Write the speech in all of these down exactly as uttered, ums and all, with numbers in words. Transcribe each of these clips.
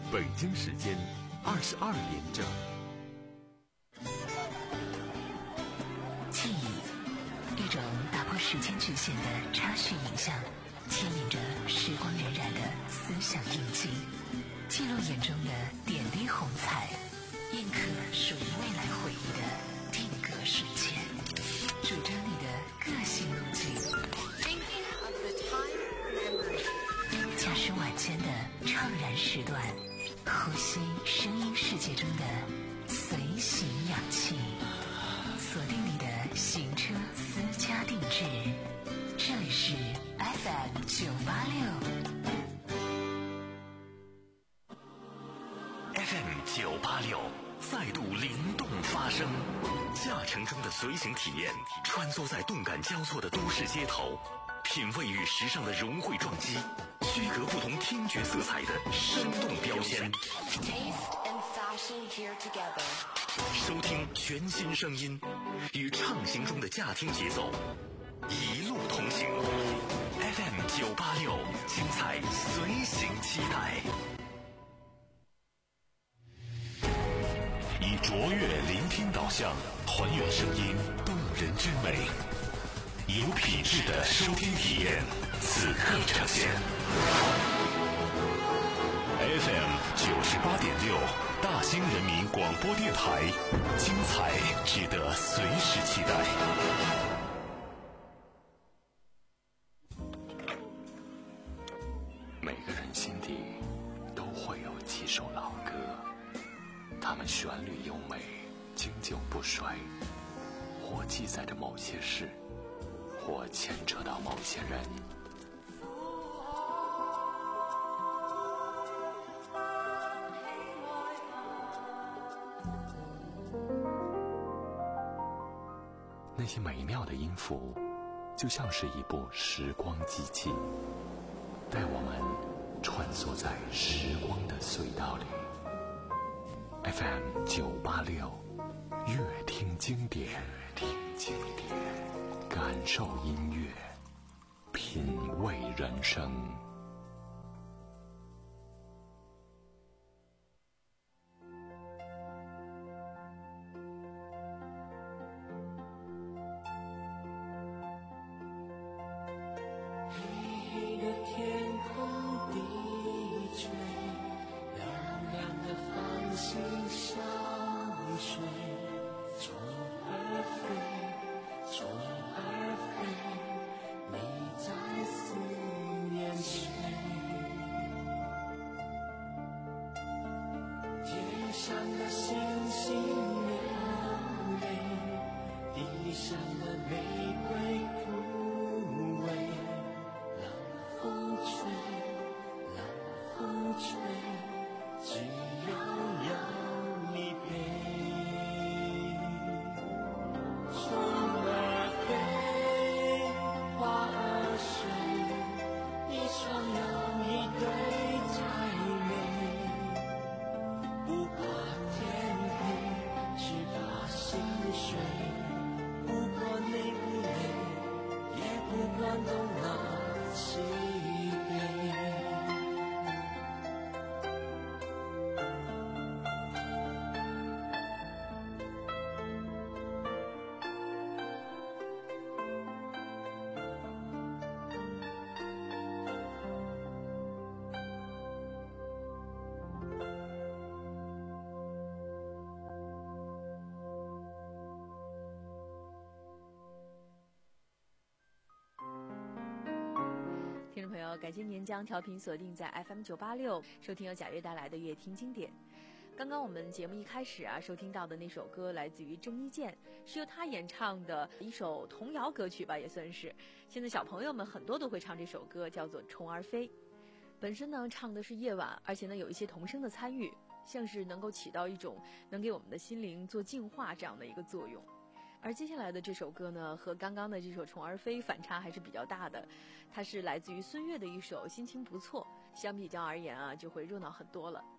北京时间二十二点整。 记忆，一种打破时间局限的插叙影像，牵引着时光荏苒的思想印记，记录眼中的点滴红彩，印刻属于未来回忆的定格瞬间，主张你的个性路径。驾驶晚间的怅然时段，呼吸声音世界中的随行氧气，锁定你的行车私家定制。这里是 F M 九八六 F M 九八六再度灵动发声，驾乘中的随行体验，穿梭在动感交错的都市街头，品味与时尚的融汇撞击，区隔不同听觉色彩的生动标签。收听全新声音，与畅行中的驾听节奏，一路同行。F M 九八六，精彩随行期待。以卓越聆听导向，还原声音动人之美，有品质的收听体验，此刻呈现。F M 九十八点六，大兴人民广播电台，精彩值得随时期待。每个人心底都会有几首老歌，它们旋律优美，经久不衰，或记载着某些事，或牵扯到某些人。那些美妙的音符，就像是一部时光机器，带我们穿梭在时光的隧道里。F M 九八六，乐听经典，乐听经典，感受音乐，品味人生。 听众朋友，感谢您将调频锁定在 F M 九八六，收听由贾悦带来的乐听经典。刚刚我们节目一开始啊，收听到的那首歌来自于郑伊健，是由他演唱的一首童谣歌曲吧，也算是。现在小朋友们很多都会唱这首歌，叫做《虫儿飞》。本身呢，唱的是夜晚，而且呢有一些童声的参与，像是能够起到一种能给我们的心灵做净化这样的一个作用。而接下来的这首歌呢，和刚刚的这首《虫儿飞》反差还是比较大的，它是来自于孙悦的一首《心情不错》，相比较而言啊，就会热闹很多了。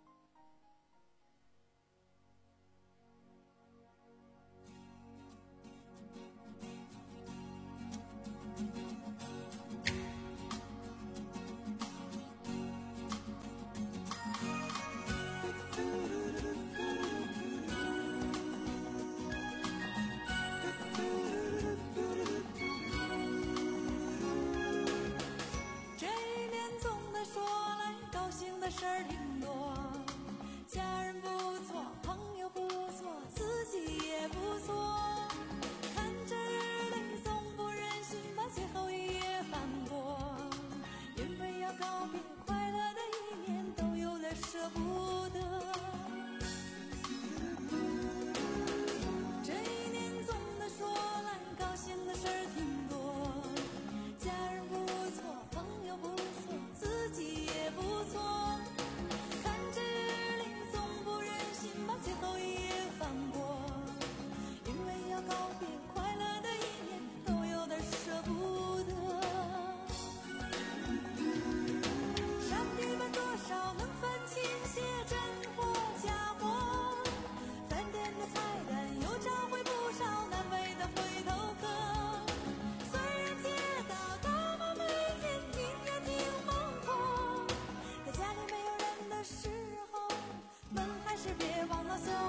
的事儿挺多，家人不错，朋友不错，自己也不错。看着日历总不忍心把最后一页翻过，因为要告别快乐的一年，都有点舍不得。这一年总的说来，高兴的事儿挺多，家人不错，朋友不错，自己也不错。看着日历总不忍心把最后一页翻过，因为要告别快乐的一年，都有点舍不得。上帝们多少能分清些真货假货，饭店的菜单又找回不少难为的回头客。虽然街道大马每天停也挺忙活，可家里没有人的时候，门还是别忘了锁。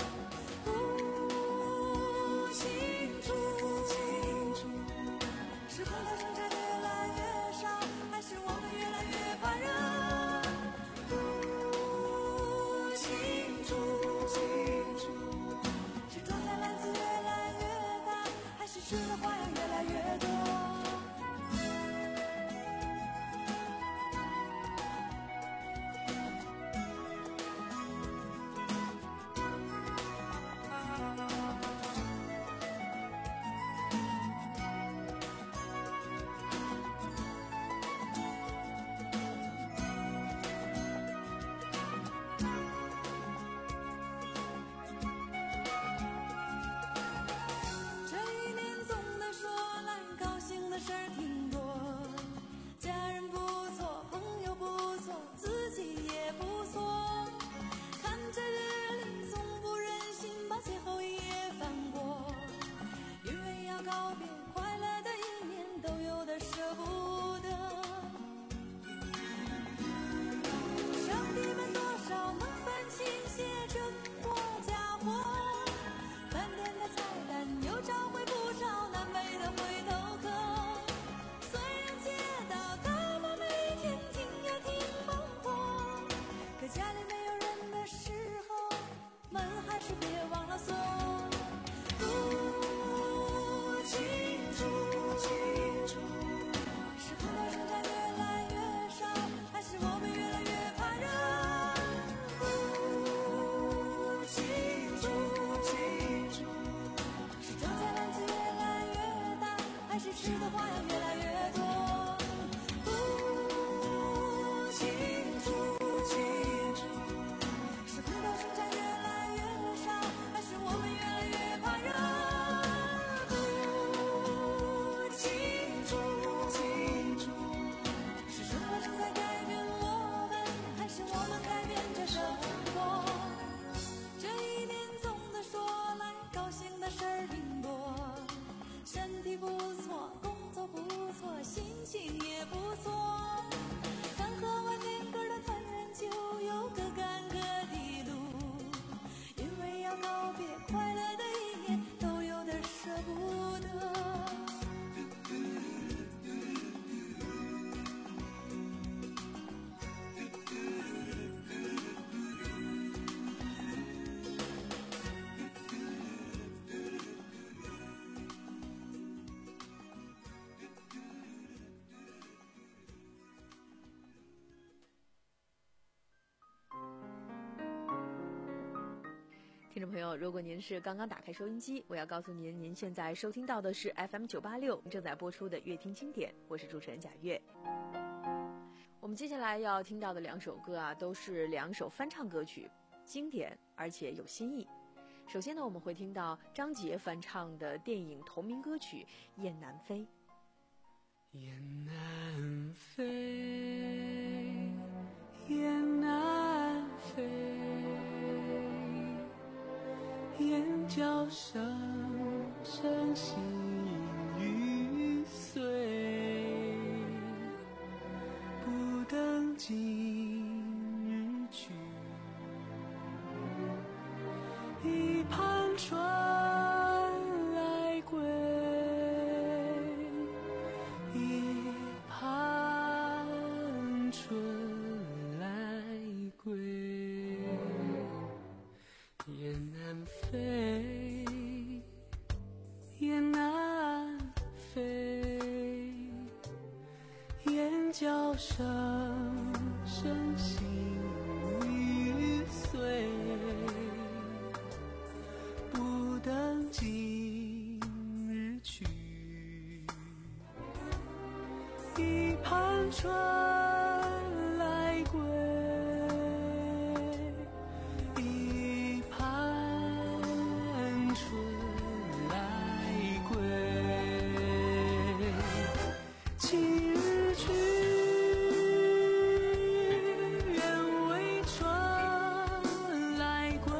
不清楚，是空调生产越来越少，还是我们越来越怕热？不清楚，是装载篮子越来越大，还是吃的花样越来越多？这一年总的说来，高兴的事儿挺多，家人不错，朋友不错，自己也不错。看着日历总不忍心把最后一页翻过，因为要告别快乐的一年，都有点舍不得。上帝们多少能分清些真货假货，饭店的菜单又找回不少难为的回头客。虽然街道大马每天停也挺忙活，可家里没有人的时候，门还是别忘了锁。不清楚，是空调生产越来越少，还是我们越来越怕热？不清楚，是装载篮子越来越大，还是吃的花样越来越多？不清楚，是空调生产越来越少，还是我们越来越怕热？不清楚，是生活正在改变我们，还是我们改变着生活？这一年总的说来，高兴的事儿挺多，身体不错，工作不错，心情也不错。看喝完点歌的团圆酒，有个干戈的路，因为要告别快乐的一年，都有点舍不得。 听众朋友，如果您是刚刚打开收音机，我要告诉您，您现在收听到的是 F M 九八六正在播出的乐听经典，我是主持人贾月。我们接下来要听到的两首歌啊，都是两首翻唱歌曲，经典而且有新意。首先呢，我们会听到张杰翻唱的电影同名歌曲《雁南飞》。 雁南飞，雁南飞，雁叫声声细雨碎，不等今日去，一盘春来归，一盘春来角声声心欲碎，不等今日去。一盘春来归，一盘春来归。今日去，愿为春来归。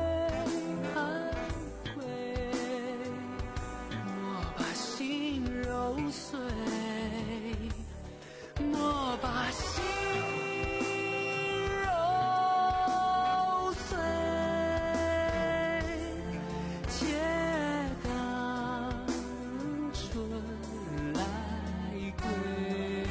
莫把心揉碎，莫把心揉碎，且等春来归。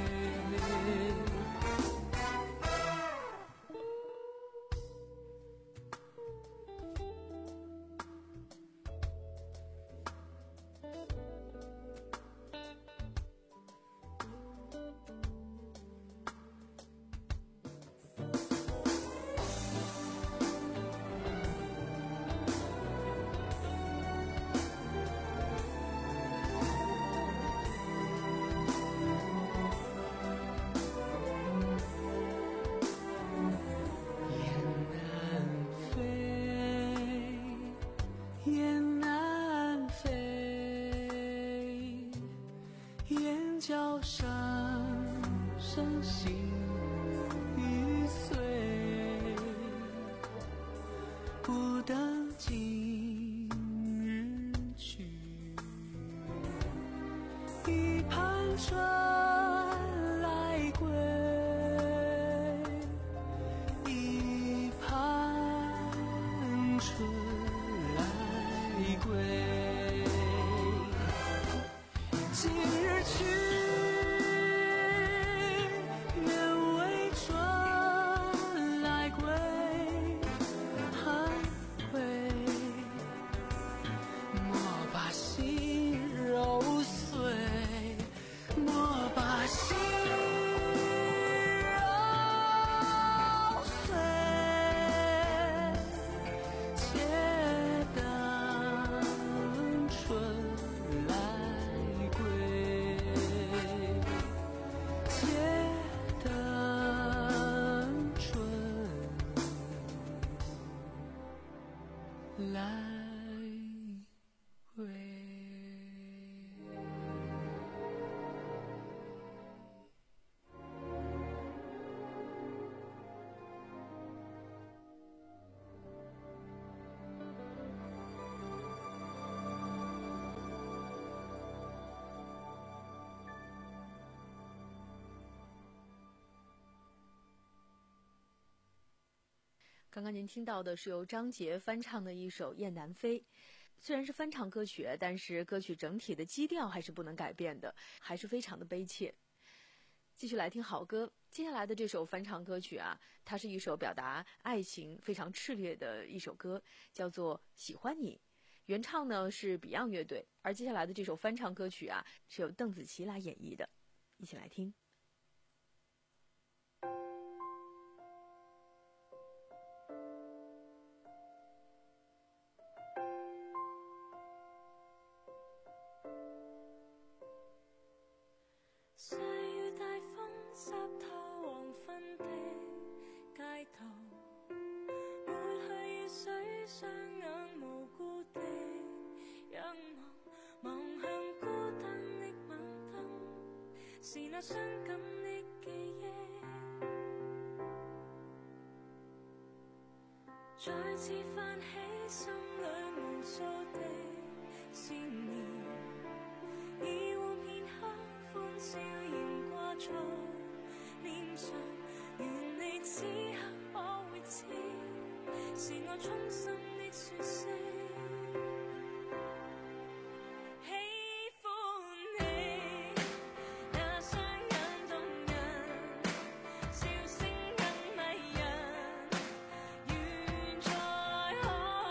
雁南飞，雁叫声声心欲碎，不等今日去。一盘春来归，一盘春来归。今日去，愿为春来归。还归，莫把心揉碎，莫把心揉碎，且等春来归，且等春来归。 刚刚您听到的是由张杰翻唱的一首《雁南飞》，虽然是翻唱歌曲，但是歌曲整体的基调还是不能改变的，还是非常的悲切。继续来听好歌，接下来的这首翻唱歌曲啊，它是一首表达爱情非常炽烈的一首歌，叫做《喜欢你》。原唱呢是 Beyond 乐队，而接下来的这首翻唱歌曲啊，是由邓紫棋来演绎的，一起来听。 細雨大風濕透黃昏的街頭，抹去雨水，雙眼無辜的仰望，望向孤單的晚燈，是那傷感的記憶，再次泛起心裏無數的思念，已換片刻歡笑仍掛在臉上，願你此刻可會知，是我衷心的說聲喜歡你，那雙眼動人，笑聲更迷人，願再可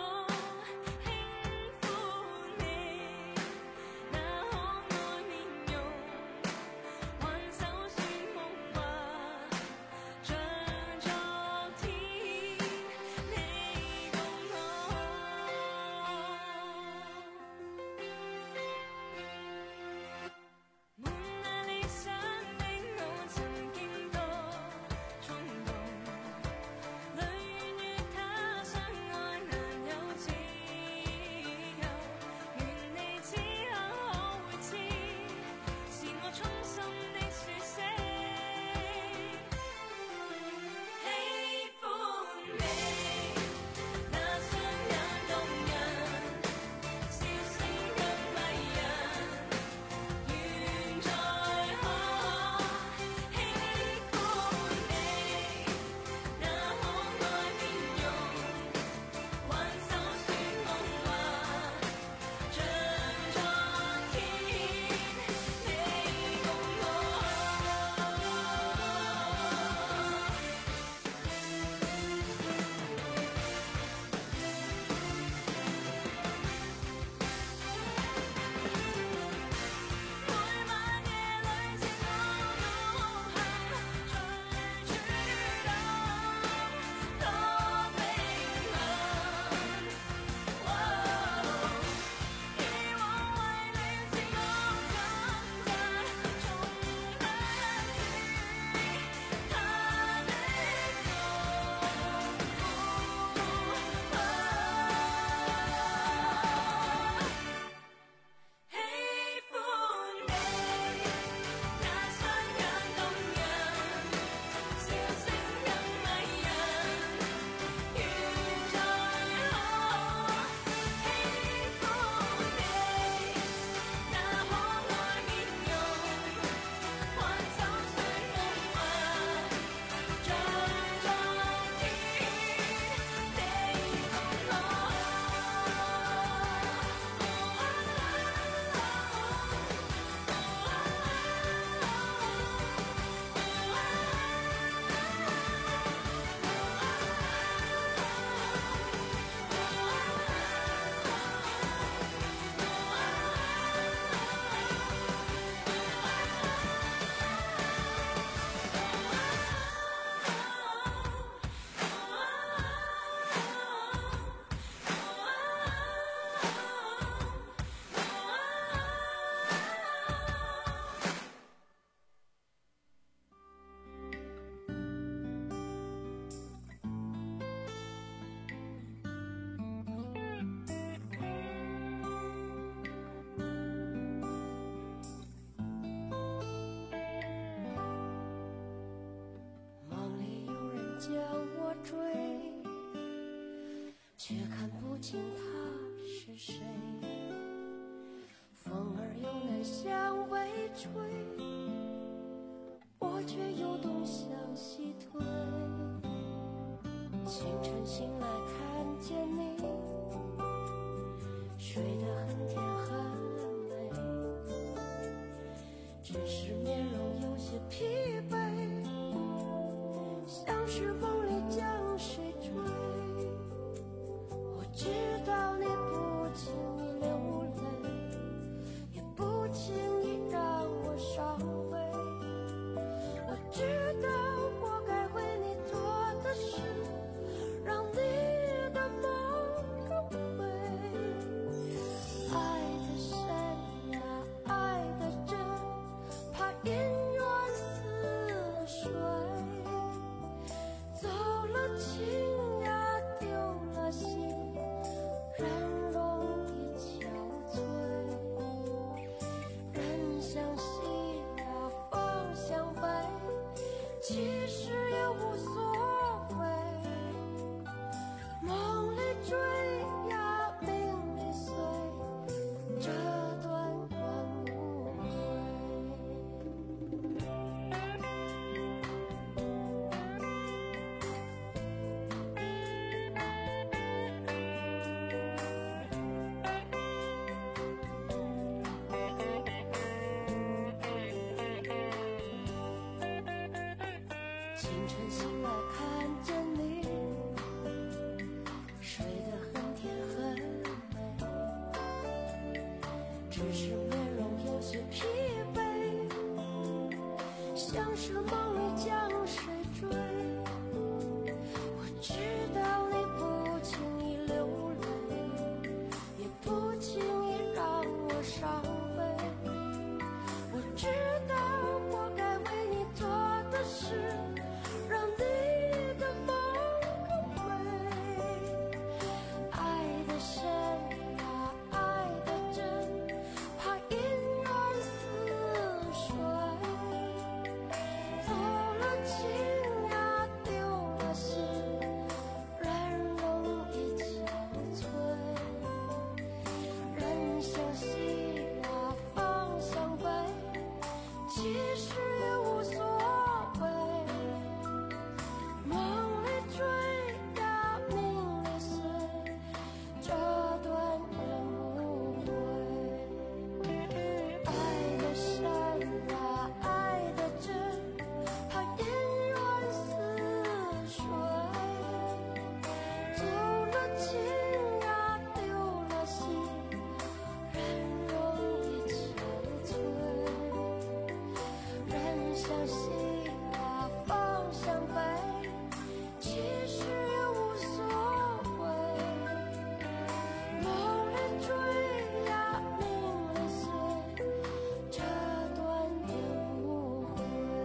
輕撫你，那可愛面容，還就算却看不清他是谁。风儿又南向北吹，我却又东向西退。清晨醒来看见你，睡得很甜很美，只是面容有些疲惫，像是梦里将谁追。我知道你不轻易流泪，也不轻易让我伤悲。我知道我该为你做的事，让你的梦更美。爱得深呀，爱得真，怕姻缘似水。走了情呀，丢了心，人容易憔悴。人向西呀，方向北，其实也无所谓。梦里追呀，命里随，这段缘无悔。清晨醒来看见你，睡得很甜很美，只是面容有些疲惫，像是梦里将谁追。我知道你不轻易流泪，也不轻易让我伤悲。我知道我该为你做的事，让你的梦更美。爱得深呀，爱得真，怕姻缘似水。走了情呀，丢了心，人容易憔悴。人向西呀，方向北，其实也无所谓。梦里追呀，命里随，这段缘无悔。爱得深呀，爱得真，怕姻缘似水。走了情呀，丢了心，人容易憔悴。人向西呀，方向北，其实也无所谓。梦里追呀，命里随，这段缘无悔。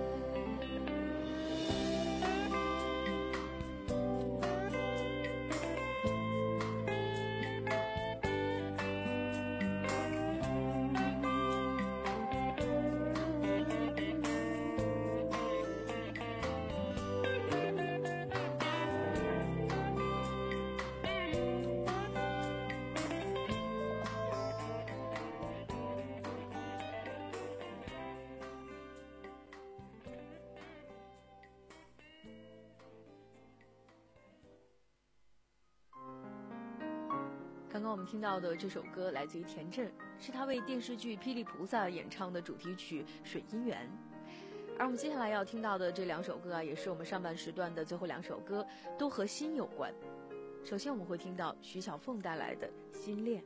刚刚我们听到的这首歌来自于田震，是他为电视剧《霹雳菩萨》演唱的主题曲《水姻缘》。而我们接下来要听到的这两首歌啊，也是我们上半时段的最后两首歌，都和心有关。首先我们会听到徐小凤带来的《心恋》。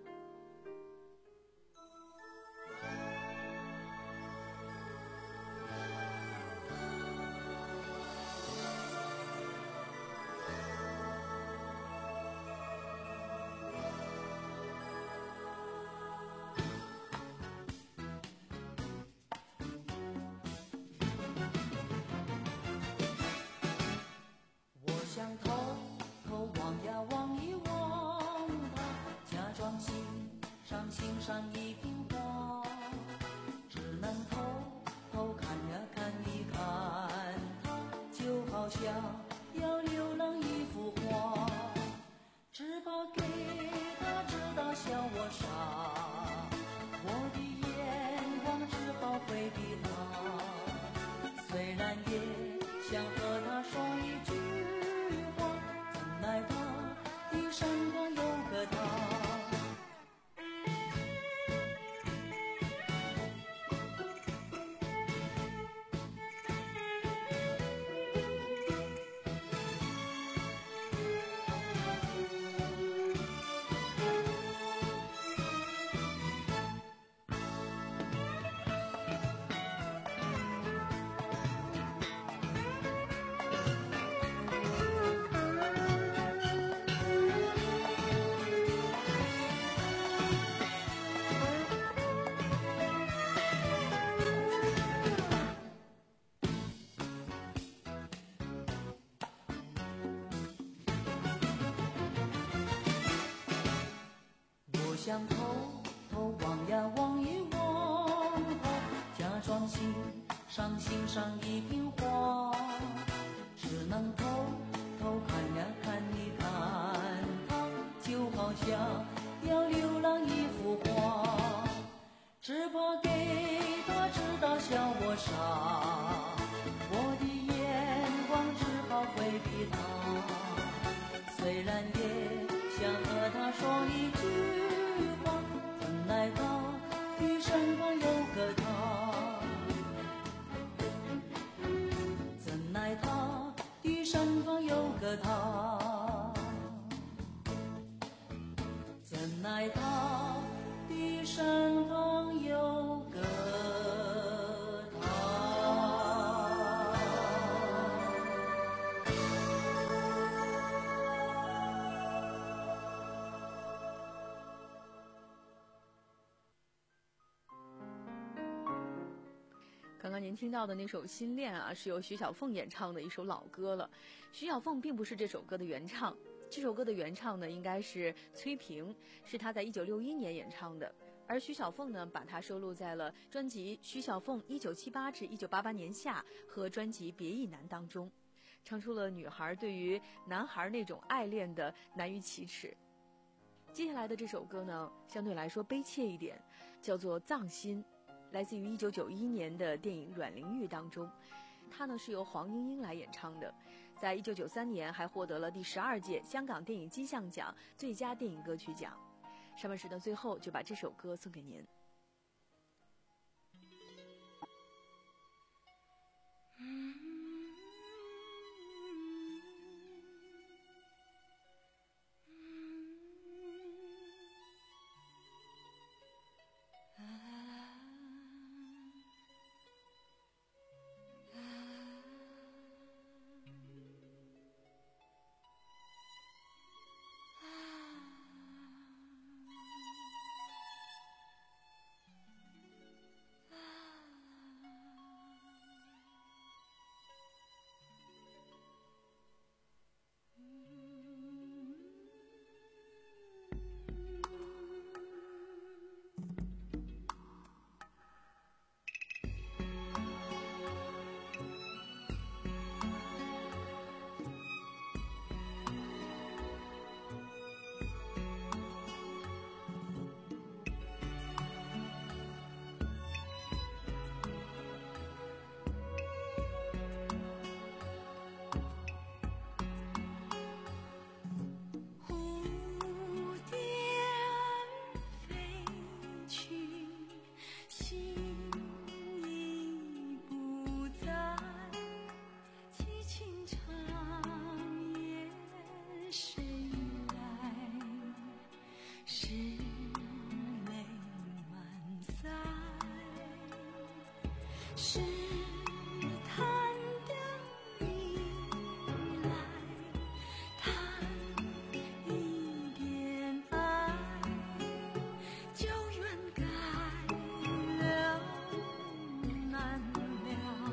我想偷偷望呀望一望他，假装欣赏欣赏一瓶花，只能偷偷看呀看一看他，就好像要浏览一幅画，只怕想偷偷望呀望一望，假装心上欣赏一瓶花，只能偷偷看呀看一看它，就好像要浏览一幅画，只怕给他知道笑我傻，我的眼光只好回避他，虽然也想和他说一句话，怎奈他的身旁有个他，怎奈他的身旁有个他，怎奈他的身旁有个他。 刚刚您听到的那首《心恋》啊，是由徐小凤演唱的一首老歌了。徐小凤并不是这首歌的原唱，这首歌的原唱呢应该是崔萍，是她在一九六一年演唱的。而徐小凤呢，把它收录在了专辑《徐小凤一九七八至一九八八年夏》和专辑《别亦难》当中，唱出了女孩对于男孩那种爱恋的难于启齿。接下来的这首歌呢，相对来说悲切一点，叫做《葬心》，来自于一九九一年的电影《阮玲玉》当中。它呢是由黄莺莺来演唱的，在一九九三年还获得了第十二届香港电影金像奖最佳电影歌曲奖。上半时的最后就把这首歌送给您。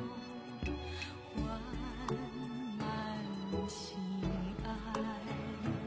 心爱。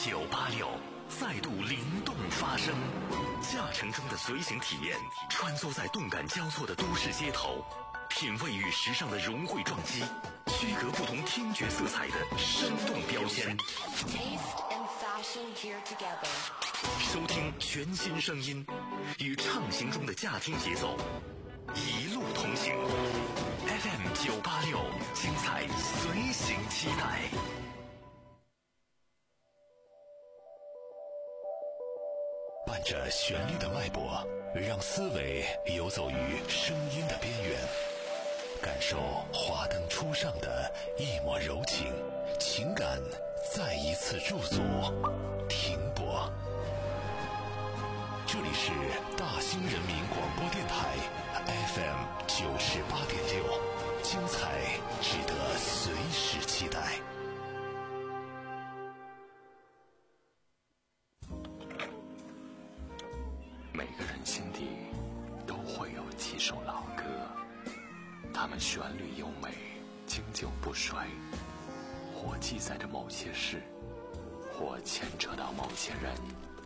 九八六再度灵动发声，驾乘中的随行体验，穿梭在动感交错的都市街头，品味与时尚的融汇撞击，区隔不同听觉色彩的生动标签。收听全新声音，与畅行中的驾听节奏，一路同行。F M 九八六，精彩随行期待。 伴着旋律的脉搏，让思维游走于声音的边缘，感受华灯初上的一抹柔情，情感再一次驻足停泊。这里是大兴人民广播电台 F M 九十八点六，精彩值得随时期待。每个人心底都会有几首老歌，它们旋律优美，经久不衰，或记载着某些事，或牵扯到某些人。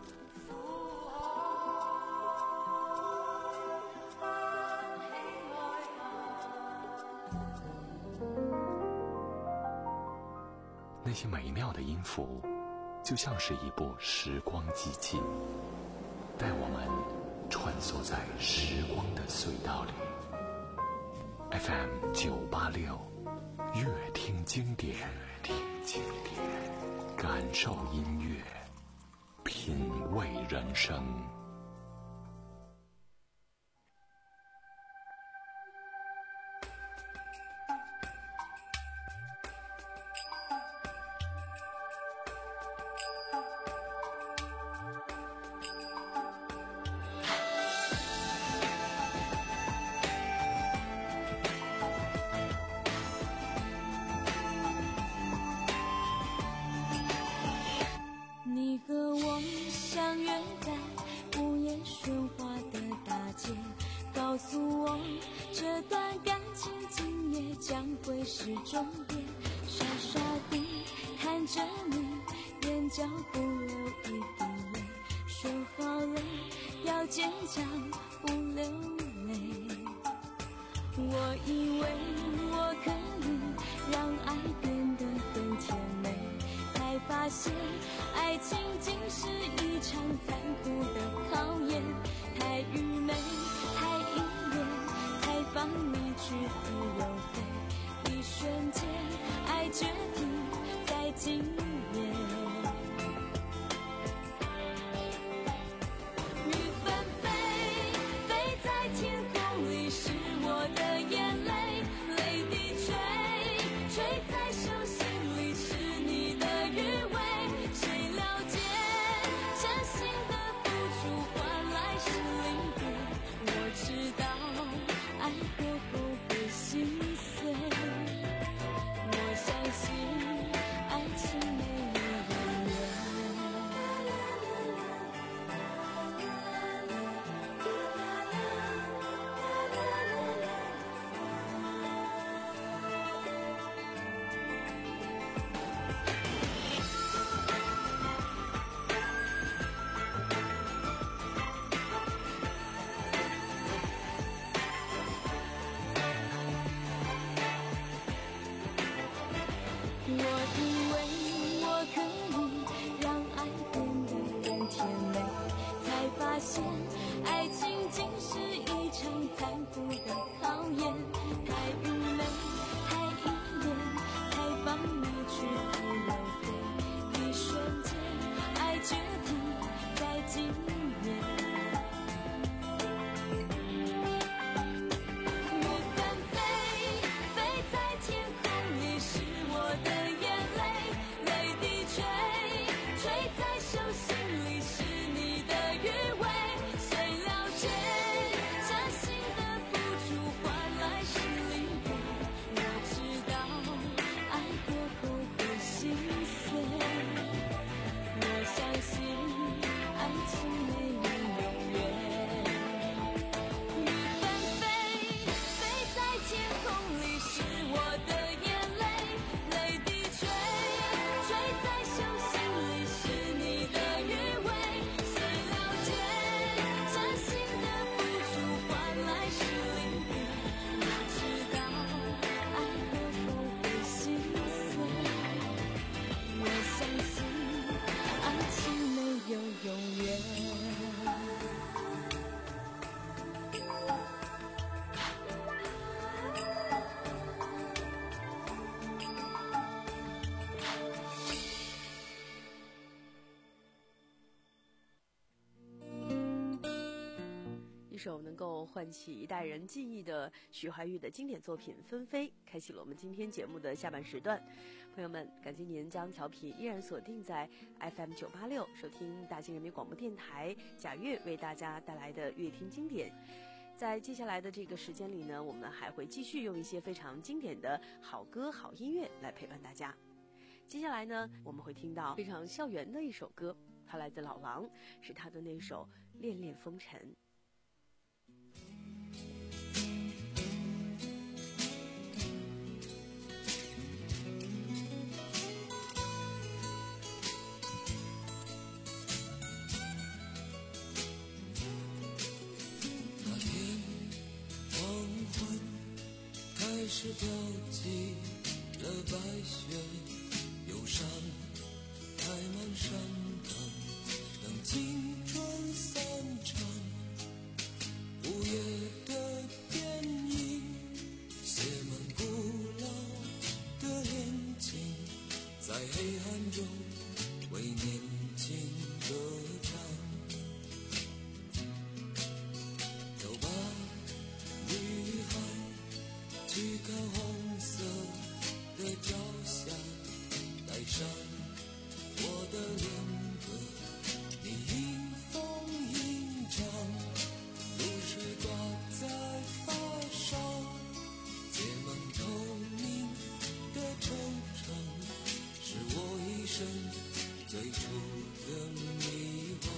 那些美妙的音符，就像是一部时光机器，带我们穿梭在时光的隧道里。F M 九八六，乐听经典，听经典，感受音乐，品味人生。 谁了解这心的付出换来首能够唤起一代人记忆的徐怀钰的经典作品《纷飞》，开启了我们今天节目的下半时段。朋友们，感谢您将调频依然锁定在 F M 九八六，收听大兴人民广播电台贾悦为大家带来的乐听经典。在接下来的这个时间里呢，我们还会继续用一些非常经典的好歌好音乐来陪伴大家。接下来呢，我们会听到非常校园的一首歌，它来自老狼，是他的那首《恋恋风尘》。 开始飘起了白雪，忧伤开满山岗，等青春散场。午夜的电影写满古老的恋情，在黑暗中为年轻歌唱。走吧，女孩，去看红色的朝霞，带上我的恋歌，你迎风吟唱，露水挂在发梢，结满透明的惆怅，是我一生最初的迷惘。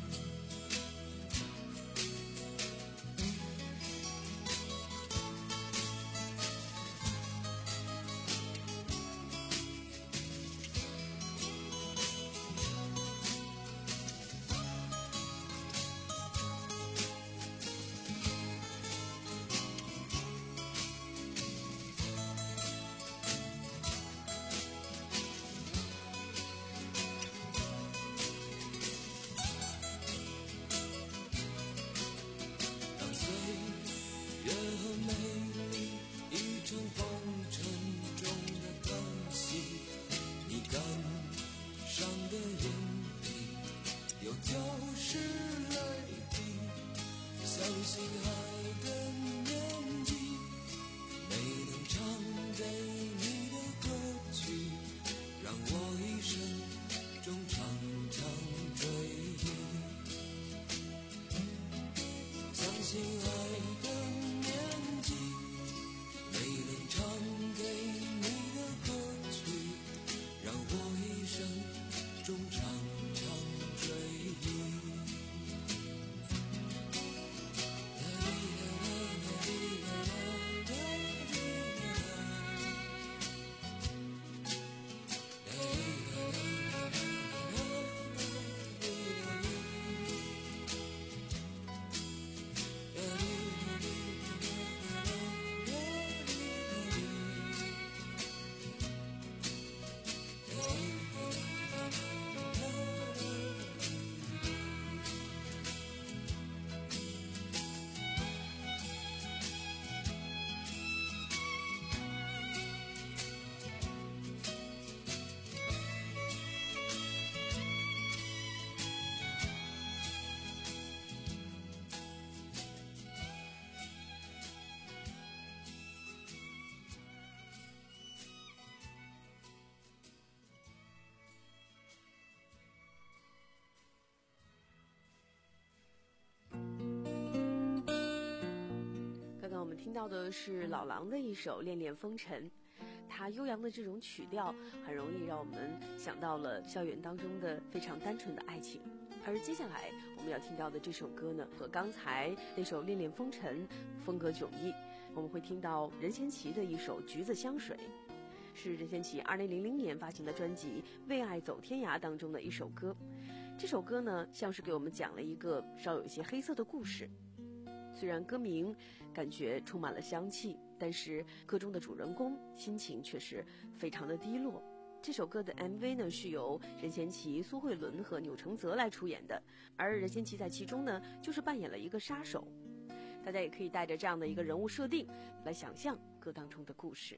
我们听到的是老狼的一首《恋恋风尘》，它悠扬的这种曲调很容易让我们想到了校园当中的非常单纯的爱情。而接下来我们要听到的这首歌呢，和刚才那首《恋恋风尘》风格迥异。我们会听到任贤齐的一首《橘子香水》，是任贤齐二零零零年发行的专辑《为爱走天涯》当中的一首歌。这首歌呢，像是给我们讲了一个稍有一些黑色的故事。虽然歌名感觉充满了香气，但是歌中的主人公心情却是非常的低落。这首歌的 M V 呢，是由任贤齐、苏慧伦和钮承泽来出演的，而任贤齐在其中呢，就是扮演了一个杀手。大家也可以带着这样的一个人物设定来想象歌当中的故事。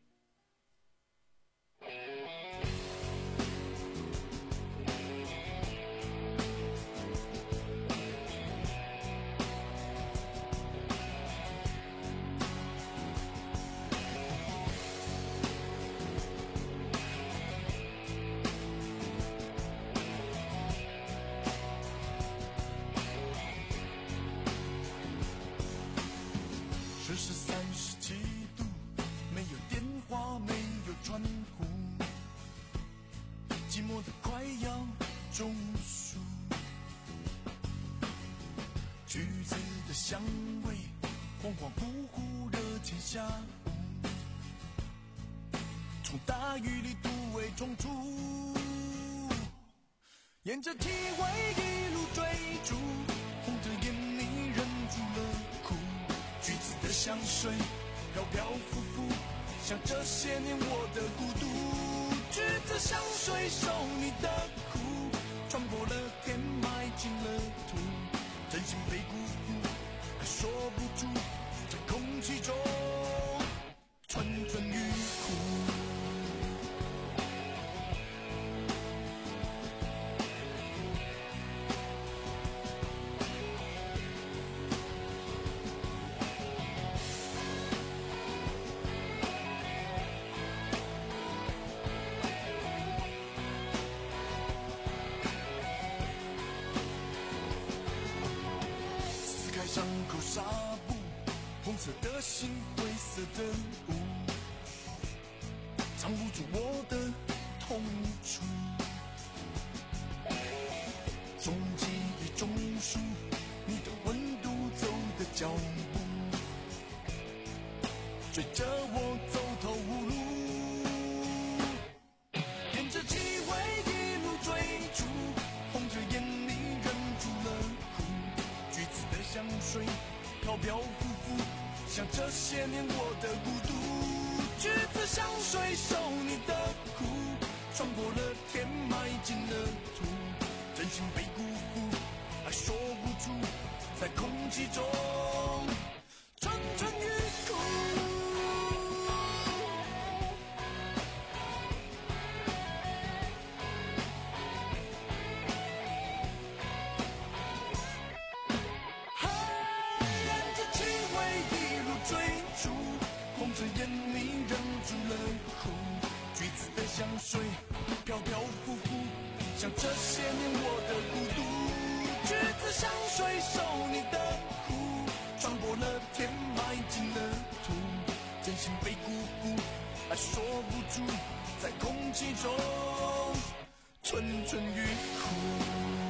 种树，橘子的香味恍恍惚惚的天下午，从大雨里突围冲出，沿着体味一路追逐，红着眼你忍住了哭，橘子的香水飘飘浮浮，像这些年我的孤独，橘子香水受你的苦，穿过了天埋进了土，真心被辜负还说不出，在空气中蠢蠢欲哭。伤口纱布，红色的心，灰色的雾，藏不住我的痛楚。种记忆，种树，你的温度，走的脚步，追着我走投无路，沿着气味一路追逐，红着眼你忍住了哭，橘子的香水飘飘浮浮，像这些年我的孤独，橘子香水受你的苦，穿过了天埋进了土，真心被辜负还说不出，在空气中蠢蠢欲哭。香水飘飘浮浮，像这些年我的孤独，橘子香水受你的苦，穿过了天埋进了土，真心被辜负还说不出，在空气中蠢蠢欲哭。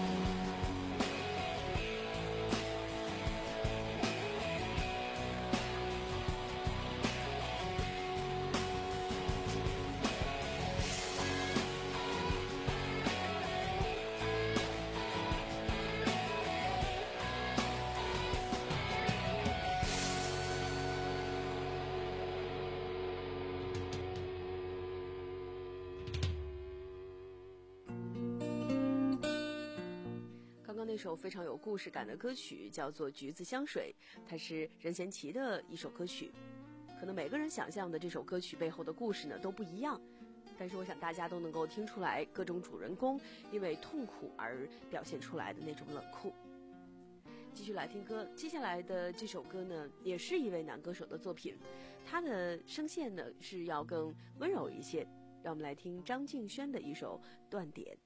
那首非常有故事感的歌曲叫做《橘子香水》，它是任贤齐的一首歌曲。可能每个人想象的这首歌曲背后的故事呢都不一样，但是我想大家都能够听出来各种主人公因为痛苦而表现出来的那种冷酷。继续来听歌，接下来的这首歌呢也是一位男歌手的作品，他的声线呢是要更温柔一些，让我们来听张敬轩的一首《断点》。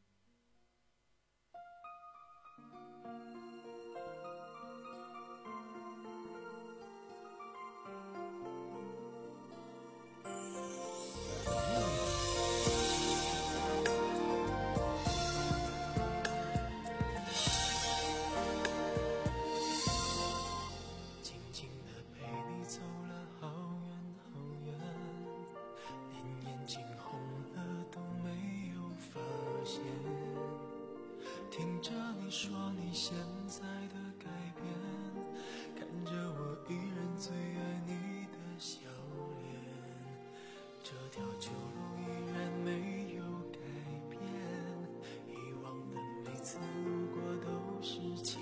听着你说你现在的改变，看着我依然最爱你的笑脸，这条旧路依然没有改变，以往的每次路过都是晴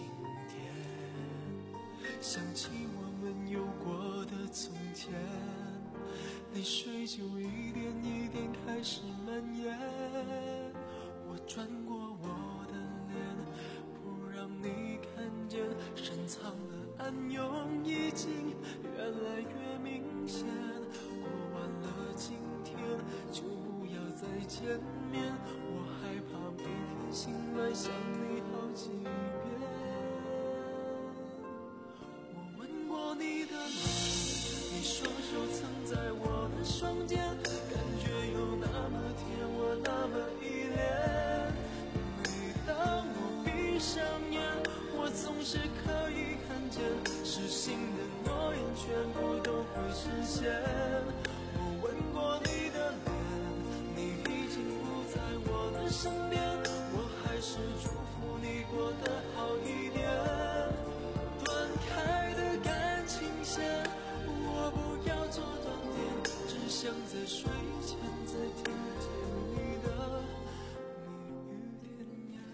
天，想起我们有过的从前，泪水就一点一点开始蔓延，我转过我的脸，不让你看见，深藏的暗涌已经越来越明显，过完了今天就不要再见面，我害怕每天醒来想你好几遍，我吻过你的脸，你双手曾在我的双肩，感觉有那么甜，我那么依恋，没闭上眼，我总是可以看见，失信的诺言全部都会实现。我吻过你的脸，你已经不在我的身边，我还是祝福你过得好一点。断开的感情线，我不要做断点，只想在睡前再听见你的蜜语甜言。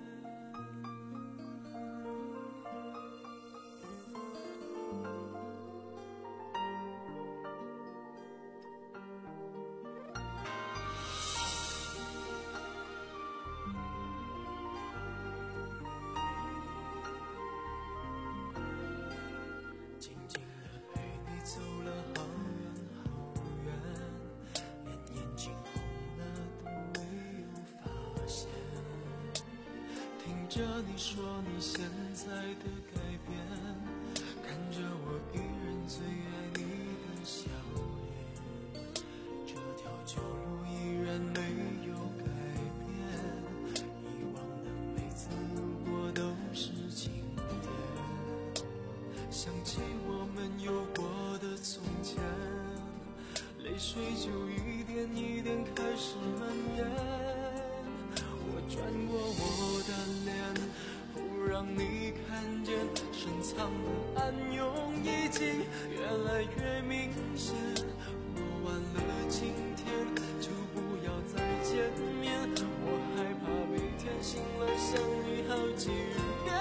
静静地陪你走了好远好远，连眼睛红了都没有发现。听着你说你现在的改变，看着我依然最爱你的笑脸，这条旧路依然没有改变，以往的每次路过都是晴天。想起我们有过的从前，泪水就一点一点开始蔓延。我转过我的脸，不让你看见深藏的暗涌已经越来越明显。过完了今天就不要再见面，我害怕每天醒来想你好几遍。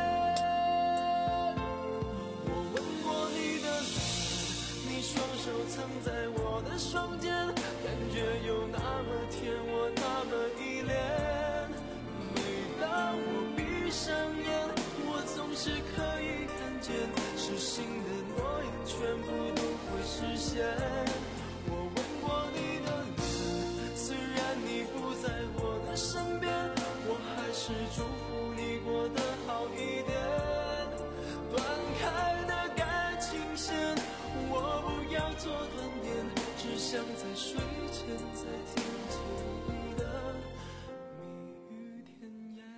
双手藏在我的双肩，感觉有那么甜，我那么依恋。每当我闭上眼，我总是可以看见，失信的诺言全部都会实现。我吻过你的脸，虽然你不在我的身边，我还是祝福你过得好一点。断开的感情线，我不要做断点，只想在睡前再听见你的蜜语甜言。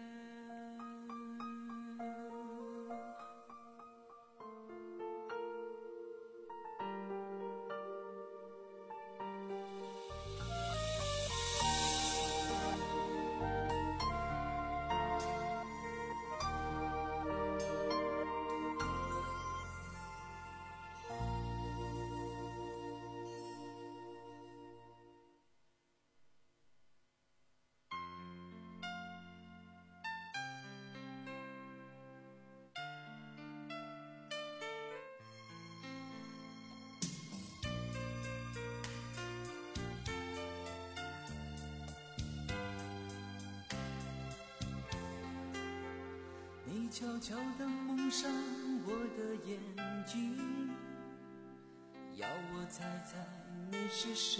你悄悄地蒙上我的眼睛，要我猜猜你是谁。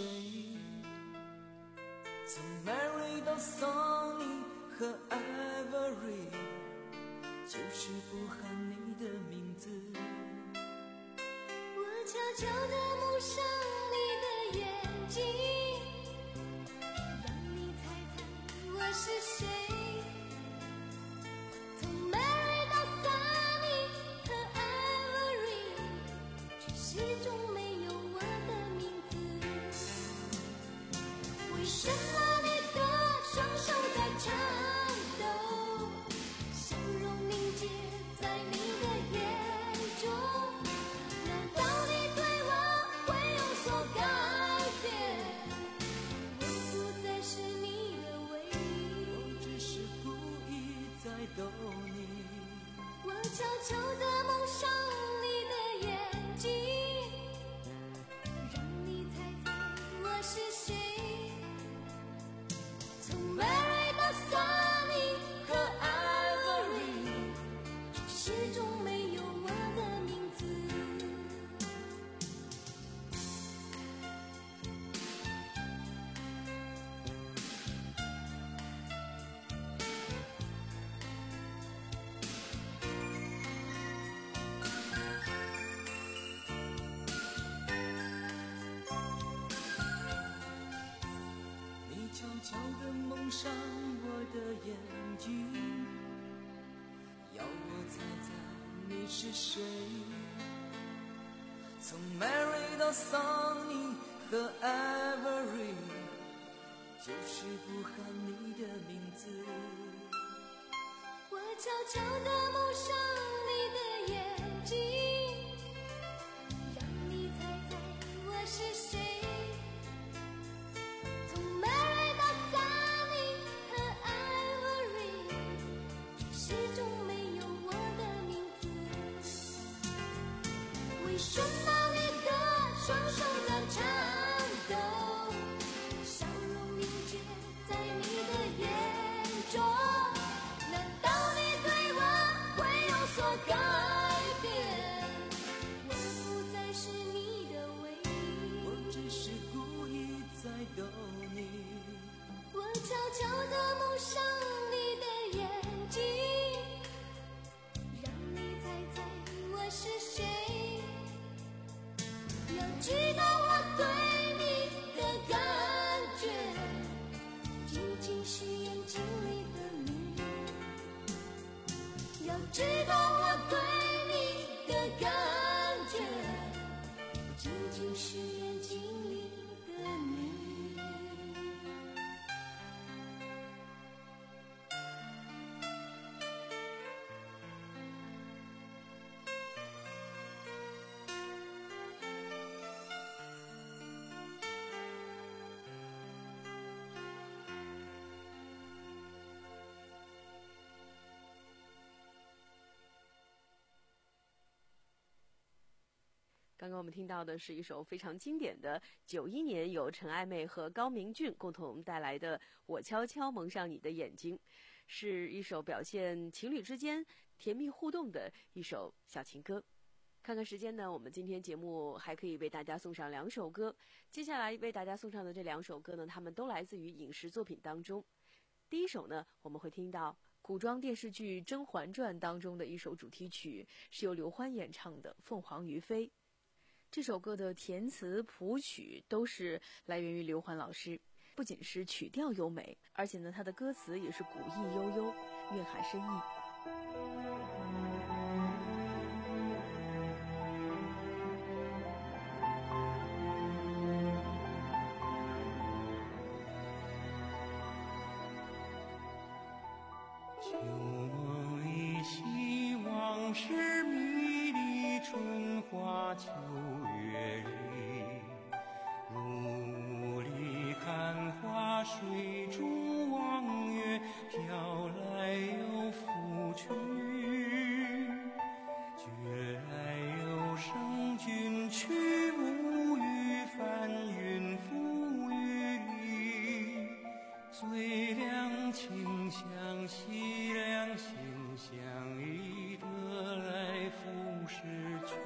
从 Mary 到 Sonny 和 Ivory， 就是不喊你的名字。 我悄悄地蒙上你的眼睛，让你猜猜我是谁。从 Mary 到 Sonny 和 Ivory， 却始终没有我的名字。为什么你的双手在颤抖，笑容凝结在你的眼中？难道你对我会有所改变？我不再是你的唯一， 我只是故意在逗你。 我悄悄地蒙上你的眼睛，让你猜猜我是谁。从 Mary 到 Sonny 和 Ivory， 却始终没有我的名字。 你悄悄地蒙上我的眼睛， 是谁？从 Mary 到 Sunny 和 Avery， 就是不喊你的名字。 我悄悄地蒙上你的眼睛，让你猜猜我是谁。从 Mary 到 Sunny 和 Ivory， 始终没有我的名字。为什么你的双手在颤抖？笑容凝结在你的眼中。改变，我不再是你的唯一， 我只是故意在逗你。 我悄悄地蒙上你的眼睛，让你猜猜我是谁。要知道我对你的感觉，仅仅是眼睛里的你。要知道我对你的感觉，仅仅是眼睛里的你。 刚刚我们听到的是一首非常经典的九一年由陈爱妹和高明骏共同带来的《我悄悄蒙上你的眼睛》，是一首表现情侣之间甜蜜互动的一首小情歌。看看时间呢，我们今天节目还可以为大家送上两首歌。接下来为大家送上的这两首歌呢，它们都来自于影视作品当中。第一首呢，我们会听到古装电视剧《甄嬛传》当中的一首主题曲，是由刘欢演唱的《凤凰于飞》。这首歌的填词谱曲都是来源于刘欢老师，不仅是曲调优美，而且呢，它的歌词也是古意悠悠，蕴含深意。 旧梦里希望是迷离春花秋月里，雾里看花水中望月，飘来又拂去，觉来又生君去，无语翻云覆雨里，最凉清香惜凉心相依，得来复失去。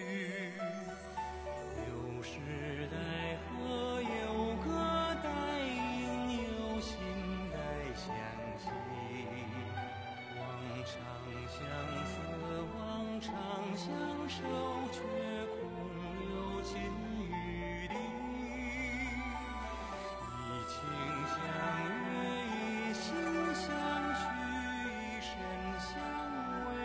旧时代河有个带影，有心带相惜，望长相思，望长相守，却空有情与理。以情相悦，以心相许，以身相偎，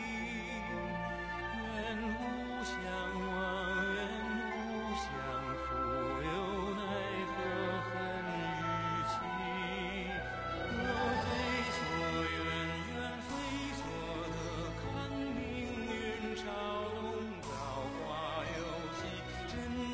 愿不相忘，愿不相负，又奈何恨与情。得非所愿，愿非所得，看命运潮动，造化有期，真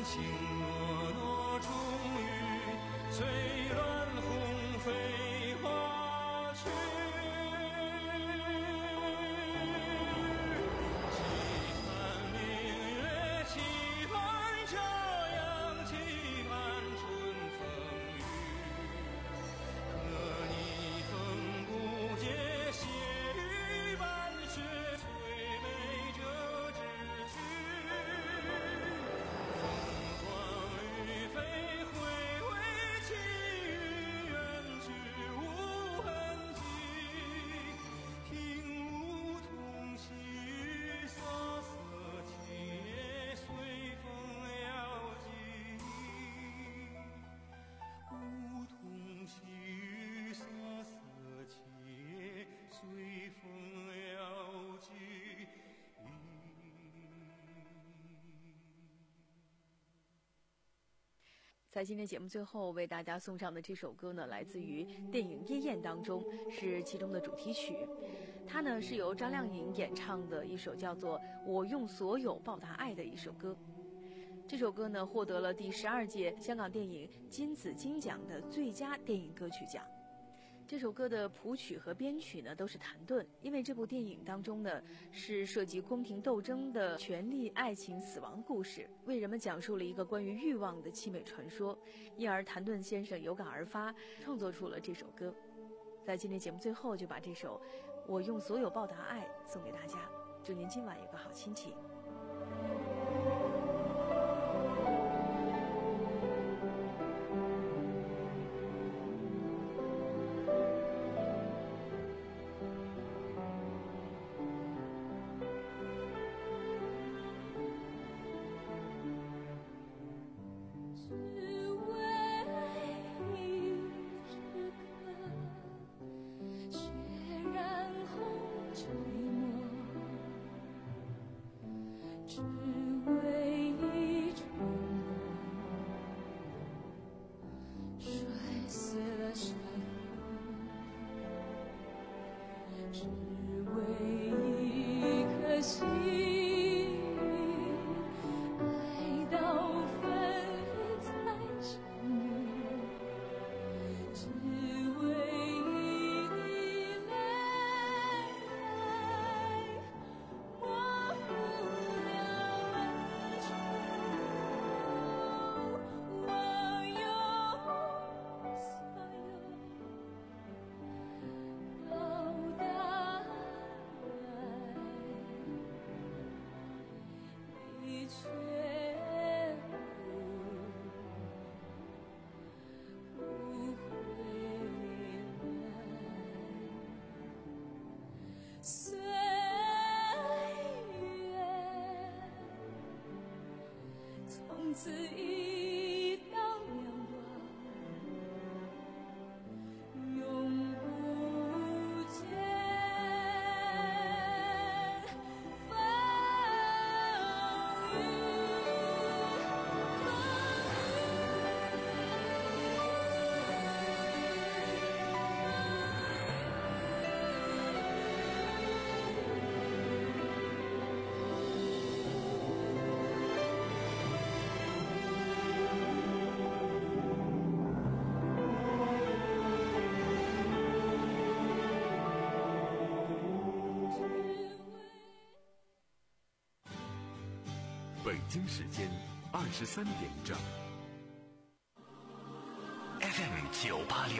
在今天节目最后为大家送上的这首歌呢，来自于电影《夜宴》当中，是其中的主题曲。它呢是由张靓颖演唱的一首叫做《我用所有报答爱》的一首歌。这首歌呢获得了第十二届香港电影金紫荆奖的最佳电影歌曲奖。这首歌的谱曲和编曲呢都是谭盾，因为这部电影当中呢是涉及宫廷斗争的权力、爱情、死亡故事，为人们讲述了一个关于欲望的凄美传说，因而谭盾先生有感而发，创作出了这首歌。在今天节目最后，就把这首《我用所有报答爱》送给大家，祝您今晚有个好心情。 岁月从此一道阳光，永不见风雨。 北京时间二十三点整。F M 九八六。